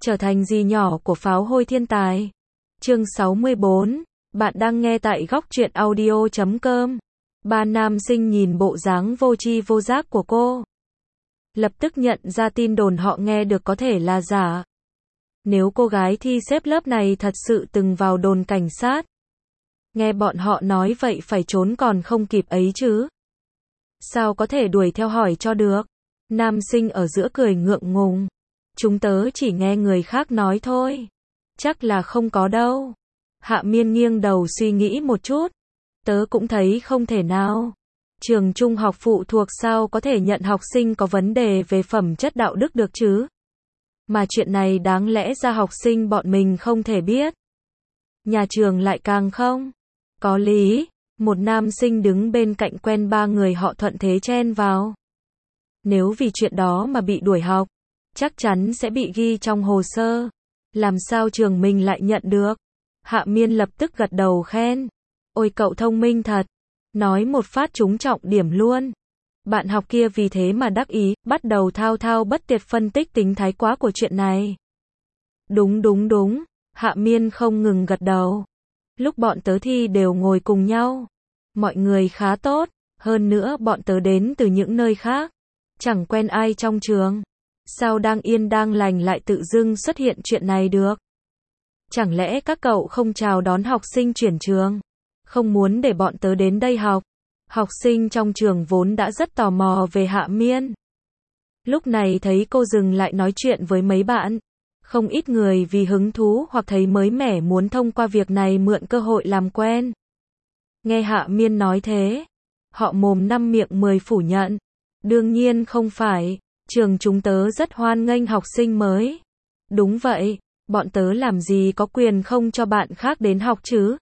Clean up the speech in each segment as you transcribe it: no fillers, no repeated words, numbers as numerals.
Trở thành dì nhỏ của pháo hôi thiên tài. Chương 64. Bạn đang nghe tại góc truyện audio.com. Ba nam sinh nhìn bộ dáng vô tri vô giác của cô, lập tức nhận ra tin đồn họ nghe được có thể là giả. Nếu cô gái thi xếp lớp này thật sự từng vào đồn cảnh sát, nghe bọn họ nói vậy phải trốn còn không kịp ấy chứ. Sao có thể đuổi theo hỏi cho được? Nam sinh ở giữa cười ngượng ngùng. Chúng tớ chỉ nghe người khác nói thôi. Chắc là không có đâu. Hạ Miên nghiêng đầu suy nghĩ một chút. Tớ cũng thấy không thể nào. Trường trung học phụ thuộc sao có thể nhận học sinh có vấn đề về phẩm chất đạo đức được chứ? Mà chuyện này đáng lẽ ra học sinh bọn mình không thể biết. Nhà trường lại càng không. Có lý. Một nam sinh đứng bên cạnh quen ba người họ thuận thế chen vào. Nếu vì chuyện đó mà bị đuổi học, chắc chắn sẽ bị ghi trong hồ sơ. Làm sao trường mình lại nhận được? Hạ Miên lập tức gật đầu khen. Ôi cậu thông minh thật. Nói một phát trúng trọng điểm luôn. Bạn học kia vì thế mà đắc ý, bắt đầu thao thao bất tuyệt phân tích tính thái quá của chuyện này. Đúng. Hạ Miên không ngừng gật đầu. Lúc bọn tớ thi đều ngồi cùng nhau. Mọi người khá tốt. Hơn nữa bọn tớ đến từ những nơi khác. Chẳng quen ai trong trường. Sao đang yên đang lành lại tự dưng xuất hiện chuyện này được? Chẳng lẽ các cậu không chào đón học sinh chuyển trường? Không muốn để bọn tớ đến đây học? Học sinh trong trường vốn đã rất tò mò về Hạ Miên. Lúc này thấy cô dừng lại nói chuyện với mấy bạn. Không ít người vì hứng thú hoặc thấy mới mẻ muốn thông qua việc này mượn cơ hội làm quen. Nghe Hạ Miên nói thế, họ mồm năm miệng mười phủ nhận. Đương nhiên không phải, trường chúng tớ rất hoan nghênh học sinh mới. Đúng vậy, bọn tớ làm gì có quyền không cho bạn khác đến học chứ?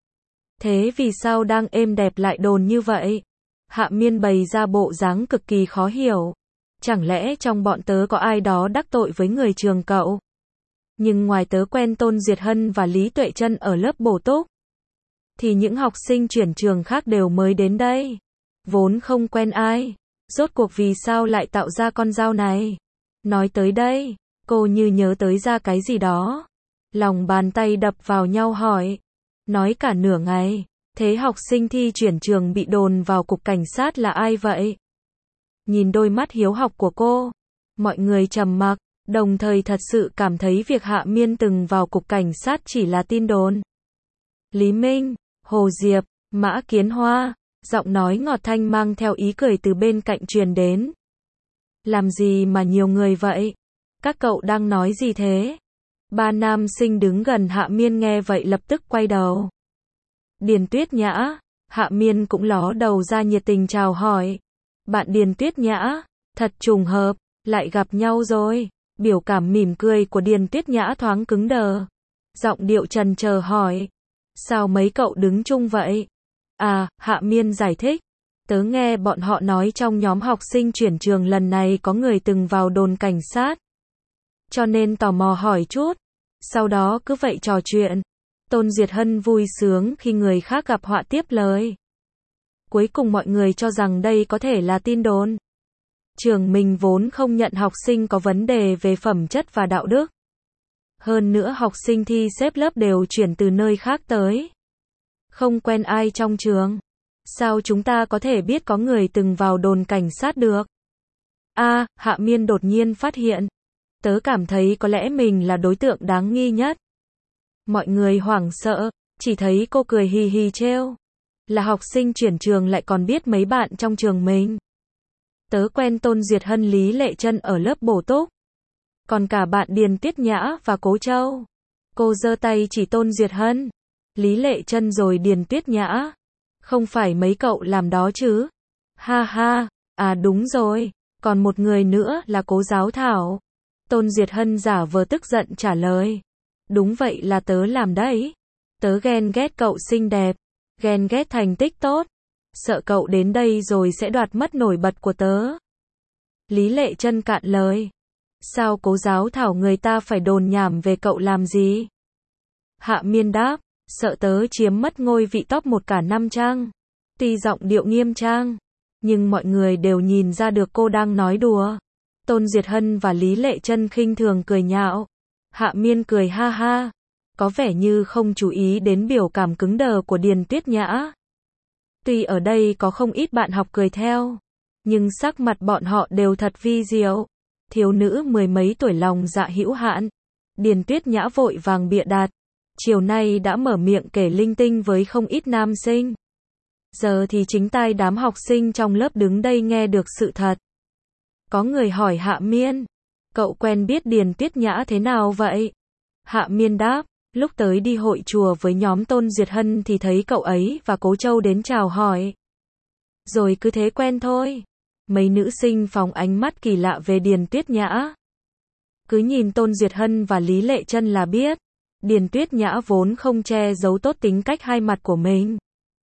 Thế vì sao đang êm đẹp lại đồn như vậy? Hạ Miên bày ra bộ dáng cực kỳ khó hiểu. Chẳng lẽ trong bọn tớ có ai đó đắc tội với người trường cậu? Nhưng ngoài tớ quen Tôn Duyệt Hân và Lý Tuệ Trân ở lớp bổ túc, thì những học sinh chuyển trường khác đều mới đến đây. Vốn không quen ai. Rốt cuộc vì sao lại tạo ra con dao này? Nói tới đây, cô như nhớ tới ra cái gì đó. Lòng bàn tay đập vào nhau hỏi. Nói cả nửa ngày. Thế học sinh thi chuyển trường bị đồn vào cục cảnh sát là ai vậy? Nhìn đôi mắt hiếu học của cô, mọi người trầm mặc, đồng thời thật sự cảm thấy việc Hạ Miên từng vào cục cảnh sát chỉ là tin đồn. Lý Minh, Hồ Diệp, Mã Kiến Hoa, giọng nói ngọt thanh mang theo ý cười từ bên cạnh truyền đến. Làm gì mà nhiều người vậy? Các cậu đang nói gì thế? Ba nam sinh đứng gần Hạ Miên nghe vậy lập tức quay đầu. Điền Tuyết Nhã, Hạ Miên cũng ló đầu ra nhiệt tình chào hỏi. Bạn Điền Tuyết Nhã, thật trùng hợp, lại gặp nhau rồi. Biểu cảm mỉm cười của Điền Tuyết Nhã thoáng cứng đờ. Giọng điệu trần chờ hỏi. Sao mấy cậu đứng chung vậy? À, Hạ Miên giải thích. Tớ nghe bọn họ nói trong nhóm học sinh chuyển trường lần này có người từng vào đồn cảnh sát. Cho nên tò mò hỏi chút. Sau đó cứ vậy trò chuyện. Tôn Duyệt Hân vui sướng khi người khác gặp họa tiếp lời. Cuối cùng mọi người cho rằng đây có thể là tin đồn. Trường mình vốn không nhận học sinh có vấn đề về phẩm chất và đạo đức. Hơn nữa học sinh thi xếp lớp đều chuyển từ nơi khác tới. Không quen ai trong trường. Sao chúng ta có thể biết có người từng vào đồn cảnh sát được? Hạ Miên đột nhiên phát hiện. Tớ cảm thấy có lẽ mình là đối tượng đáng nghi nhất. Mọi người hoảng sợ, chỉ thấy cô cười hì hì trêu. Là học sinh chuyển trường lại còn biết mấy bạn trong trường mình. Tớ quen Tôn Duyệt Hân Lý Lệ Trân ở lớp bổ túc. Còn cả bạn Điền Tuyết Nhã và Cố Châu. Cô giơ tay chỉ Tôn Duyệt Hân, Lý Lệ Trân rồi Điền Tuyết Nhã. Không phải mấy cậu làm đó chứ? Ha ha, đúng rồi, còn một người nữa là Cố Giáo Thảo. Tôn Duyệt Hân giả vờ tức giận trả lời. Đúng vậy là tớ làm đấy. Tớ ghen ghét cậu xinh đẹp, ghen ghét thành tích tốt. Sợ cậu đến đây rồi sẽ đoạt mất nổi bật của tớ. Lý Lệ Trân cạn lời. Sao Cố Giáo Thảo người ta phải đồn nhảm về cậu làm gì? Hạ Miên đáp. Sợ tớ chiếm mất ngôi vị top 1 cả năm chăng? Tuy giọng điệu nghiêm trang, nhưng mọi người đều nhìn ra được cô đang nói đùa. Tôn Duyệt Hân và Lý Lệ Trân khinh thường cười nhạo. Hạ Miên cười ha ha, có vẻ như không chú ý đến biểu cảm cứng đờ của Điền Tuyết Nhã. Tuy ở đây có không ít bạn học cười theo, nhưng sắc mặt bọn họ đều thật vi diệu. Thiếu nữ mười mấy tuổi lòng dạ hữu hạn. Điền Tuyết Nhã vội vàng bịa đặt. Chiều nay đã mở miệng kể linh tinh với không ít nam sinh. Giờ thì chính tai đám học sinh trong lớp đứng đây nghe được sự thật. Có người hỏi Hạ Miên, cậu quen biết Điền Tuyết Nhã thế nào vậy? Hạ Miên đáp, lúc tới đi hội chùa với nhóm Tôn Duyệt Hân thì thấy cậu ấy và Cố Châu đến chào hỏi. Rồi cứ thế quen thôi. Mấy nữ sinh phóng ánh mắt kỳ lạ về Điền Tuyết Nhã. Cứ nhìn Tôn Duyệt Hân và Lý Lệ Chân là biết, Điền Tuyết Nhã vốn không che giấu tốt tính cách hai mặt của mình.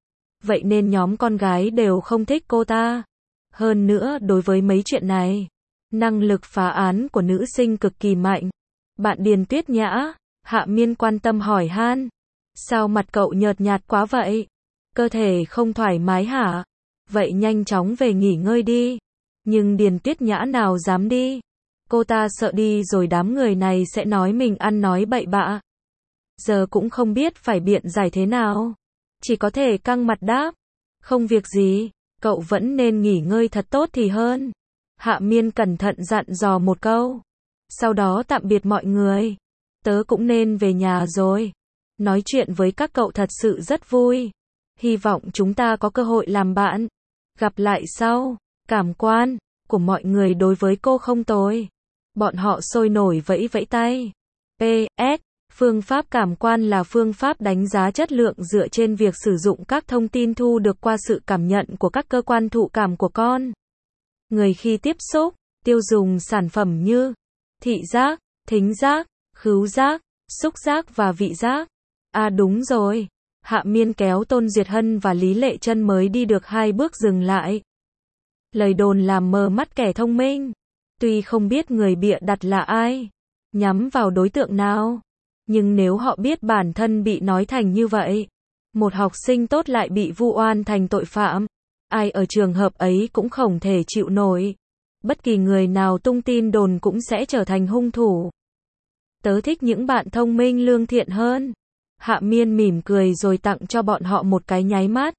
Vậy nên nhóm con gái đều không thích cô ta. Hơn nữa đối với mấy chuyện này, năng lực phá án của nữ sinh cực kỳ mạnh. Bạn Điền Tuyết Nhã, Hạ Miên quan tâm hỏi han. Sao mặt cậu nhợt nhạt quá vậy? Cơ thể không thoải mái hả? Vậy nhanh chóng về nghỉ ngơi đi. Nhưng Điền Tuyết Nhã nào dám đi. Cô ta sợ đi rồi đám người này sẽ nói mình ăn nói bậy bạ. Giờ cũng không biết phải biện giải thế nào. Chỉ có thể căng mặt đáp. Không việc gì, cậu vẫn nên nghỉ ngơi thật tốt thì hơn. Hạ Miên cẩn thận dặn dò một câu. Sau đó tạm biệt mọi người. Tớ cũng nên về nhà rồi. Nói chuyện với các cậu thật sự rất vui. Hy vọng chúng ta có cơ hội làm bạn. Gặp lại sau. Cảm quan của mọi người đối với cô không tồi. Bọn họ sôi nổi vẫy vẫy tay. PS, phương pháp cảm quan là phương pháp đánh giá chất lượng dựa trên việc sử dụng các thông tin thu được qua sự cảm nhận của các cơ quan thụ cảm của con người khi tiếp xúc, tiêu dùng sản phẩm như thị giác, thính giác, khứu giác, xúc giác và vị giác. À đúng rồi. Hạ Miên kéo Tôn Duyệt Hân và Lý Lệ Chân mới đi được 2 bước dừng lại. Lời đồn làm mờ mắt kẻ thông minh. Tuy không biết người bịa đặt là ai, nhắm vào đối tượng nào, nhưng nếu họ biết bản thân bị nói thành như vậy, một học sinh tốt lại bị vu oan thành tội phạm, ai ở trường hợp ấy cũng không thể chịu nổi. Bất kỳ người nào tung tin đồn cũng sẽ trở thành hung thủ. Tớ thích những bạn thông minh lương thiện hơn. Hạ Miên mỉm cười rồi tặng cho bọn họ một cái nháy mắt.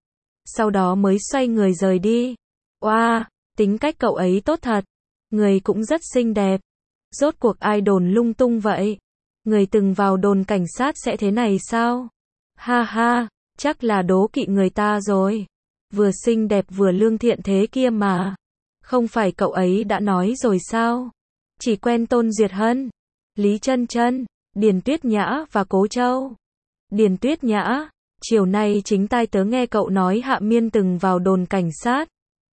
Sau đó mới xoay người rời đi. Oa, tính cách cậu ấy tốt thật. Người cũng rất xinh đẹp. Rốt cuộc ai đồn lung tung vậy? Người từng vào đồn cảnh sát sẽ thế này sao? Ha ha, chắc là đố kỵ người ta rồi. Vừa xinh đẹp vừa lương thiện thế kia mà. Không phải cậu ấy đã nói rồi sao? Chỉ quen Tôn Duyệt Hân, Lý Chân Chân, Điền Tuyết Nhã và Cố Châu. Điền Tuyết Nhã, chiều nay chính tai tớ nghe cậu nói Hạ Miên từng vào đồn cảnh sát.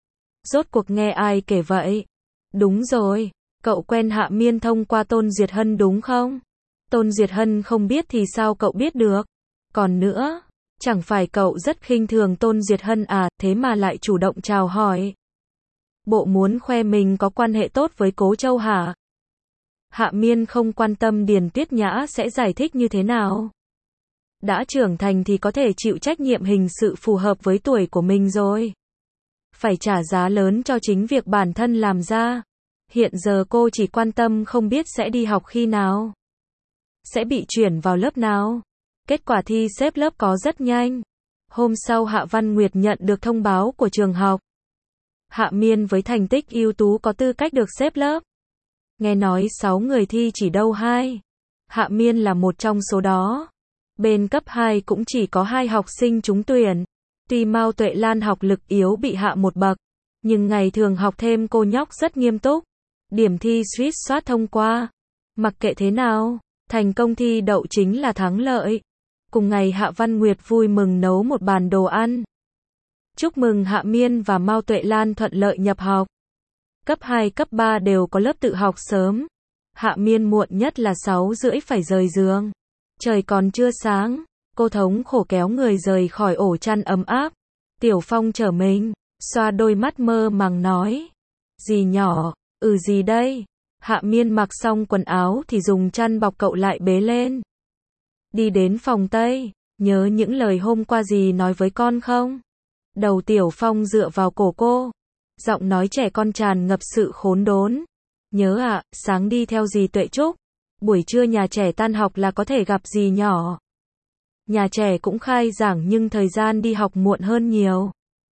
Rốt cuộc nghe ai kể vậy? Đúng rồi, cậu quen Hạ Miên thông qua Tôn Duyệt Hân đúng không? Tôn Duyệt Hân không biết thì sao cậu biết được? Còn nữa, chẳng phải cậu rất khinh thường Tôn Duyệt Hân à, thế mà lại chủ động chào hỏi. Bộ muốn khoe mình có quan hệ tốt với Cố Châu hả? Hạ Miên không quan tâm Điền Tuyết Nhã sẽ giải thích như thế nào. Đã trưởng thành thì có thể chịu trách nhiệm hình sự phù hợp với tuổi của mình rồi. Phải trả giá lớn cho chính việc bản thân làm ra. Hiện giờ cô chỉ quan tâm không biết sẽ đi học khi nào. Sẽ bị chuyển vào lớp nào. Kết quả thi xếp lớp có rất nhanh. Hôm sau Hạ Văn Nguyệt nhận được thông báo của trường học. Hạ Miên với thành tích ưu tú có tư cách được xếp lớp. Nghe nói 6 người thi chỉ đâu 2. Hạ Miên là một trong số đó. Bên cấp 2 cũng chỉ có 2 học sinh trúng tuyển. Tuy Mao Tuệ Lan học lực yếu bị hạ một bậc, nhưng ngày thường học thêm cô nhóc rất nghiêm túc. Điểm thi suýt soát thông qua. Mặc kệ thế nào, thành công thi đậu chính là thắng lợi. Cùng ngày Hạ Văn Nguyệt vui mừng nấu một bàn đồ ăn. Chúc mừng Hạ Miên và Mao Tuệ Lan thuận lợi nhập học. Cấp 2, cấp 3 đều có lớp tự học sớm. Hạ Miên muộn nhất là 6:30 phải rời giường. Trời còn chưa sáng, cô thống khổ kéo người rời khỏi ổ chăn ấm áp. Tiểu Phong chở mình, xoa đôi mắt mơ màng nói. Gì nhỏ, gì đây? Hạ Miên mặc xong quần áo thì dùng chăn bọc cậu lại bế lên. Đi đến phòng Tây, nhớ những lời hôm qua dì nói với con không? Đầu Tiểu Phong dựa vào cổ cô. Giọng nói trẻ con tràn ngập sự khốn đốn. Nhớ ạ, sáng đi theo dì Tuệ Trúc. Buổi trưa nhà trẻ tan học là có thể gặp dì nhỏ. Nhà trẻ cũng khai giảng nhưng thời gian đi học muộn hơn nhiều.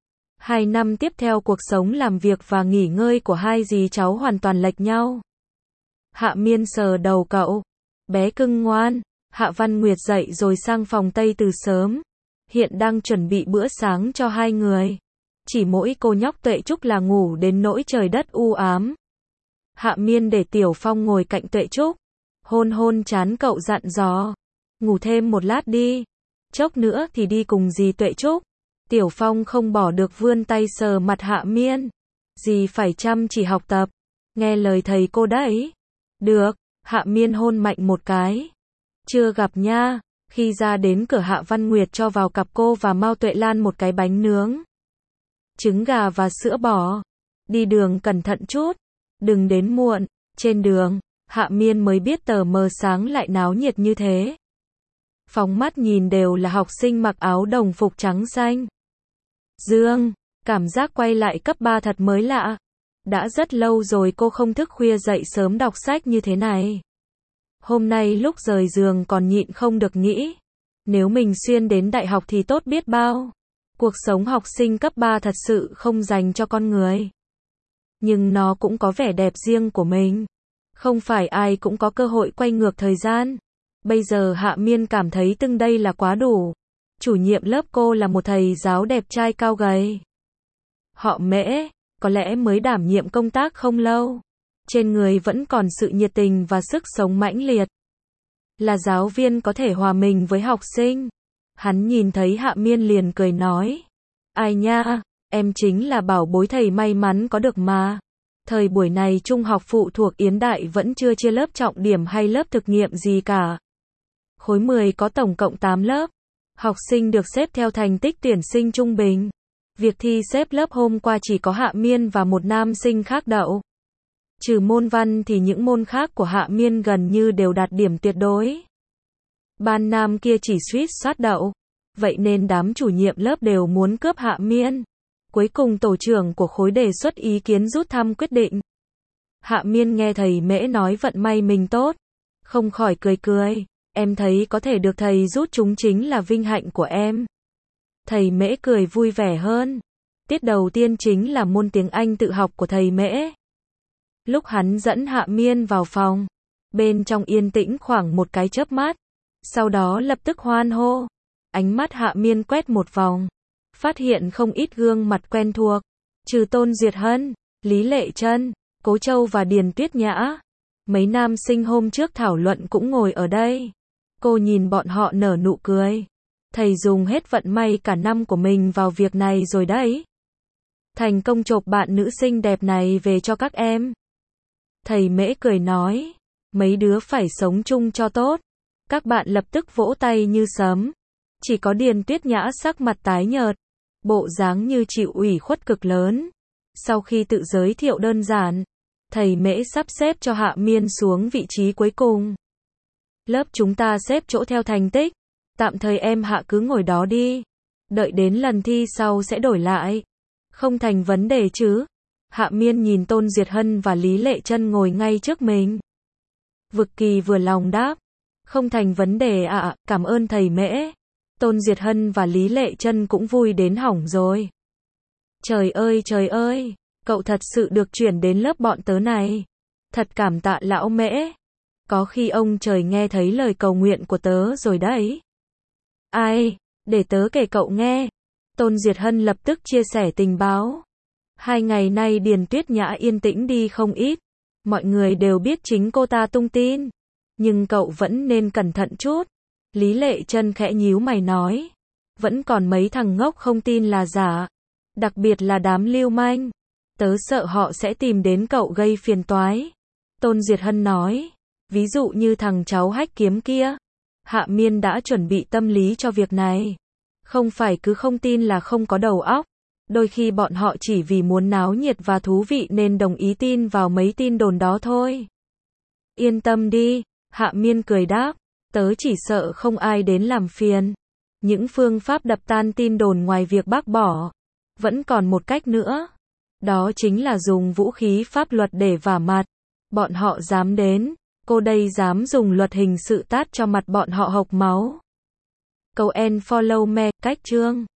2 năm tiếp theo cuộc sống làm việc và nghỉ ngơi của hai dì cháu hoàn toàn lệch nhau. Hạ Miên sờ đầu cậu. Bé cưng ngoan. Hạ Văn Nguyệt dậy rồi sang phòng Tây từ sớm. Hiện đang chuẩn bị bữa sáng cho hai người. Chỉ mỗi cô nhóc Tuệ Trúc là ngủ đến nỗi trời đất u ám. Hạ Miên để Tiểu Phong ngồi cạnh Tuệ Trúc. Hôn hôn trán cậu dặn dò. Ngủ thêm một lát đi. Chốc nữa thì đi cùng dì Tuệ Trúc. Tiểu Phong không bỏ được vươn tay sờ mặt Hạ Miên. Dì phải chăm chỉ học tập. Nghe lời thầy cô đấy. Được, Hạ Miên hôn mạnh một cái. Chưa gặp nha. Khi ra đến cửa Hạ Văn Nguyệt cho vào cặp cô và Mao Tuệ Lan một cái bánh nướng. Trứng gà và sữa bò. Đi đường cẩn thận chút. Đừng đến muộn. Trên đường, Hạ Miên mới biết tờ mờ sáng lại náo nhiệt như thế. Phóng mắt nhìn đều là học sinh mặc áo đồng phục trắng xanh. Dương, cảm giác quay lại cấp 3 thật mới lạ. Đã rất lâu rồi cô không thức khuya dậy sớm đọc sách như thế này. Hôm nay lúc rời giường còn nhịn không được nghĩ. Nếu mình xuyên đến đại học thì tốt biết bao. Cuộc sống học sinh cấp 3 thật sự không dành cho con người. Nhưng nó cũng có vẻ đẹp riêng của mình. Không phải ai cũng có cơ hội quay ngược thời gian. Bây giờ Hạ Miên cảm thấy từng đây là quá đủ. Chủ nhiệm lớp cô là một thầy giáo đẹp trai cao gầy. Họ Mễ, có lẽ mới đảm nhiệm công tác không lâu. Trên người vẫn còn sự nhiệt tình và sức sống mãnh liệt. Là giáo viên có thể hòa mình với học sinh. Hắn nhìn thấy Hạ Miên liền cười nói. Ai nha, em chính là bảo bối thầy may mắn có được mà. Thời buổi này trung học phụ thuộc Yến Đại vẫn chưa chia lớp trọng điểm hay lớp thực nghiệm gì cả. Khối 10 có tổng cộng 8 lớp. Học sinh được xếp theo thành tích tuyển sinh trung bình. Việc thi xếp lớp hôm qua chỉ có Hạ Miên và một nam sinh khác đậu. Trừ môn văn thì những môn khác của Hạ Miên gần như đều đạt điểm tuyệt đối. Ban nam kia chỉ suýt soát đậu. Vậy nên đám chủ nhiệm lớp đều muốn cướp Hạ Miên. Cuối cùng tổ trưởng của khối đề xuất ý kiến rút thăm quyết định. Hạ Miên nghe thầy Mễ nói vận may mình tốt. Không khỏi cười cười. Em thấy có thể được thầy rút chúng chính là vinh hạnh của em. Thầy Mễ cười vui vẻ hơn. Tiết đầu tiên chính là môn tiếng Anh tự học của thầy Mễ. Lúc hắn dẫn Hạ Miên vào phòng, bên trong yên tĩnh khoảng một cái chớp mắt. Sau đó lập tức hoan hô. Ánh mắt Hạ Miên quét một vòng. Phát hiện không ít gương mặt quen thuộc. Trừ Tôn Duyệt Hân, Lý Lệ Trân, Cố Châu và Điền Tuyết Nhã. Mấy nam sinh hôm trước thảo luận cũng ngồi ở đây. Cô nhìn bọn họ nở nụ cười. Thầy dùng hết vận may cả năm của mình vào việc này rồi đấy. Thành công chộp bạn nữ xinh đẹp này về cho các em. Thầy Mễ cười nói. Mấy đứa phải sống chung cho tốt. Các bạn lập tức vỗ tay như sấm. Chỉ có Điền Tuyết Nhã sắc mặt tái nhợt. Bộ dáng như chịu ủy khuất cực lớn. Sau khi tự giới thiệu đơn giản, thầy Mễ sắp xếp cho Hạ Miên xuống vị trí cuối cùng. Lớp chúng ta xếp chỗ theo thành tích. Tạm thời em Hạ cứ ngồi đó đi. Đợi đến lần thi sau sẽ đổi lại. Không thành vấn đề chứ. Hạ Miên nhìn Tôn Duyệt Hân và Lý Lệ Trân ngồi ngay trước mình. Vực Kỳ vừa lòng đáp. Không thành vấn đề ạ, cảm ơn thầy Mễ. Tôn Duyệt Hân và Lý Lệ Trân cũng vui đến hỏng rồi. Trời ơi, cậu thật sự được chuyển đến lớp bọn tớ này. Thật cảm tạ lão Mễ. Có khi ông trời nghe thấy lời cầu nguyện của tớ rồi đấy. Ai, để tớ kể cậu nghe. Tôn Duyệt Hân lập tức chia sẻ tình báo. 2 ngày nay Điền Tuyết Nhã yên tĩnh đi không ít. Mọi người đều biết chính cô ta tung tin. Nhưng cậu vẫn nên cẩn thận chút. Lý Lệ Trân khẽ nhíu mày nói. Vẫn còn mấy thằng ngốc không tin là giả. Đặc biệt là đám lưu manh. Tớ sợ họ sẽ tìm đến cậu gây phiền toái. Tôn Duyệt Hân nói. Ví dụ như thằng cháu hách kiếm kia. Hạ Miên đã chuẩn bị tâm lý cho việc này. Không phải cứ không tin là không có đầu óc. Đôi khi bọn họ chỉ vì muốn náo nhiệt và thú vị nên đồng ý tin vào mấy tin đồn đó thôi. Yên tâm đi, Hạ Miên cười đáp. Tớ chỉ sợ không ai đến làm phiền. Những phương pháp đập tan tin đồn ngoài việc bác bỏ. Vẫn còn một cách nữa. Đó chính là dùng vũ khí pháp luật để vả mặt. Bọn họ dám đến. Cô đây dám dùng luật hình sự tát cho mặt bọn họ hộc máu. Cầu unfollow me, cách chương.